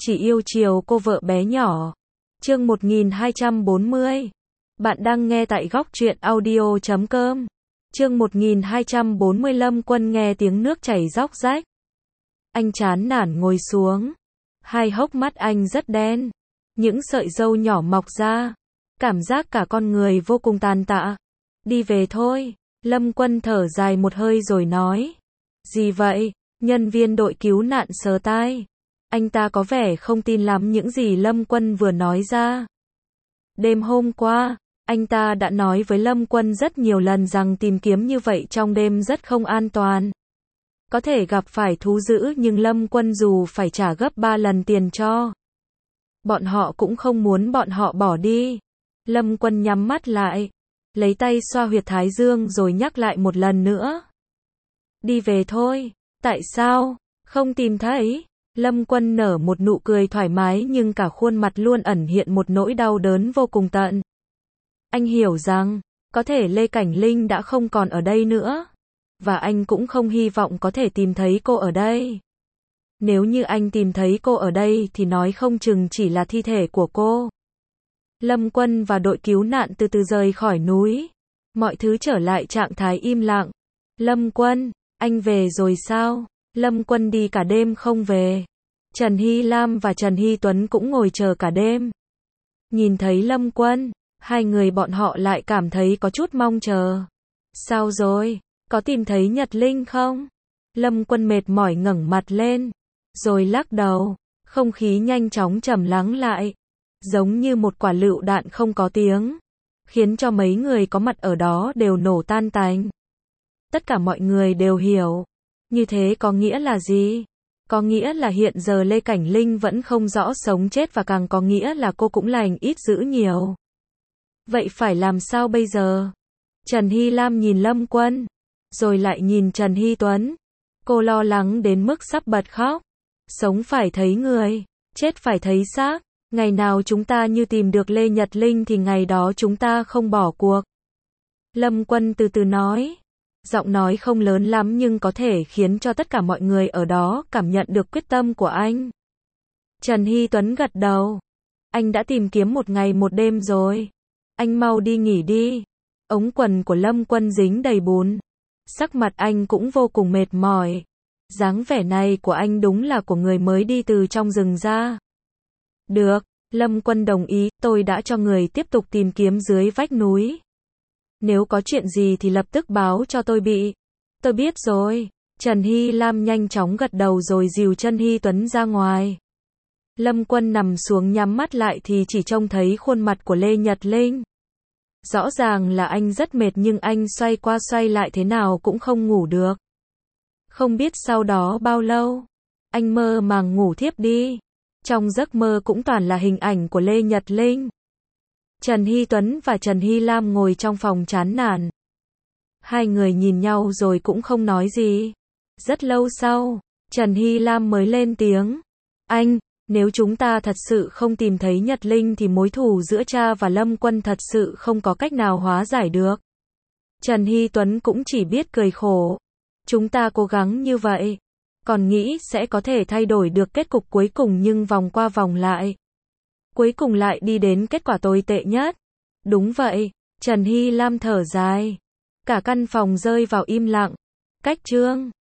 chỉ yêu chiều cô vợ bé nhỏ. Chương 1240. Bạn đang nghe tại góc truyện audio.com. Chương 1240. Lâm Quân nghe tiếng nước chảy róc rách. Anh chán nản ngồi xuống. Hai hốc mắt anh rất đen. Những sợi râu nhỏ mọc ra. Cảm giác cả con người vô cùng tàn tạ. Đi về thôi. Lâm Quân thở dài một hơi rồi nói. Gì vậy? Nhân viên đội cứu nạn sờ tai. Anh ta có vẻ không tin lắm những gì Lâm Quân vừa nói ra. Đêm hôm qua, anh ta đã nói với Lâm Quân rất nhiều lần rằng tìm kiếm như vậy trong đêm rất không an toàn. Có thể gặp phải thú dữ nhưng Lâm Quân dù phải trả gấp 3 lần tiền cho bọn họ cũng không muốn bọn họ bỏ đi. Lâm Quân nhắm mắt lại, lấy tay xoa huyệt thái dương rồi nhắc lại một lần nữa. Đi về thôi. Tại sao? Không tìm thấy. Lâm Quân nở một nụ cười thoải mái nhưng cả khuôn mặt luôn ẩn hiện một nỗi đau đớn vô cùng tận. Anh hiểu rằng, có thể Lê Cảnh Linh đã không còn ở đây nữa. Và anh cũng không hy vọng có thể tìm thấy cô ở đây. Nếu như anh tìm thấy cô ở đây thì nói không chừng chỉ là thi thể của cô. Lâm Quân và đội cứu nạn từ từ rời khỏi núi. Mọi thứ trở lại trạng thái im lặng. Lâm Quân, anh về rồi sao? Lâm Quân đi cả đêm không về. Trần Hy Lam và Trần Hy Tuấn cũng ngồi chờ cả đêm. Nhìn thấy Lâm Quân, hai người bọn họ lại cảm thấy có chút mong chờ. Sao rồi? Có tìm thấy Nhật Linh không? Lâm Quân mệt mỏi ngẩng mặt lên, rồi lắc đầu. Không khí nhanh chóng trầm lắng lại, giống như một quả lựu đạn không có tiếng, khiến cho mấy người có mặt ở đó đều nổ tan tành. Tất cả mọi người đều hiểu. Như thế có nghĩa là gì? Có nghĩa là hiện giờ Lê Cảnh Linh vẫn không rõ sống chết và càng có nghĩa là cô cũng lành ít dữ nhiều. Vậy phải làm sao bây giờ? Trần Hy Lam nhìn Lâm Quân, rồi lại nhìn Trần Hy Tuấn. Cô lo lắng đến mức sắp bật khóc. Sống phải thấy người, chết phải thấy xác. Ngày nào chúng ta như tìm được Lê Nhật Linh thì ngày đó chúng ta không bỏ cuộc. Lâm Quân từ từ nói. Giọng nói không lớn lắm nhưng có thể khiến cho tất cả mọi người ở đó cảm nhận được quyết tâm của anh. Trần Hy Tuấn gật đầu. Anh đã tìm kiếm một ngày một đêm rồi. Anh mau đi nghỉ đi. Ống quần của Lâm Quân dính đầy bùn. Sắc mặt anh cũng vô cùng mệt mỏi. Dáng vẻ này của anh đúng là của người mới đi từ trong rừng ra. Được, Lâm Quân đồng ý, tôi đã cho người tiếp tục tìm kiếm dưới vách núi. Nếu có chuyện gì thì lập tức báo cho tôi bị. Tôi biết rồi. Trần Hy Lam nhanh chóng gật đầu rồi dìu Trần Hy Tuấn ra ngoài. Lâm Quân nằm xuống nhắm mắt lại thì chỉ trông thấy khuôn mặt của Lê Nhật Linh. Rõ ràng là anh rất mệt nhưng anh xoay qua xoay lại thế nào cũng không ngủ được. Không biết sau đó bao lâu, anh mơ màng ngủ thiếp đi. Trong giấc mơ cũng toàn là hình ảnh của Lê Nhật Linh. Trần Hy Tuấn và Trần Hy Lam ngồi trong phòng chán nản. Hai người nhìn nhau rồi cũng không nói gì. Rất lâu sau, Trần Hy Lam mới lên tiếng. Anh, nếu chúng ta thật sự không tìm thấy Nhật Linh thì mối thù giữa cha và Lâm Quân thật sự không có cách nào hóa giải được. Trần Hy Tuấn cũng chỉ biết cười khổ. Chúng ta cố gắng như vậy, còn nghĩ sẽ có thể thay đổi được kết cục cuối cùng nhưng vòng qua vòng lại. Cuối cùng lại đi đến kết quả tồi tệ nhất. Đúng vậy, Trần Hy Lam thở dài. Cả căn phòng rơi vào im lặng. Cách chương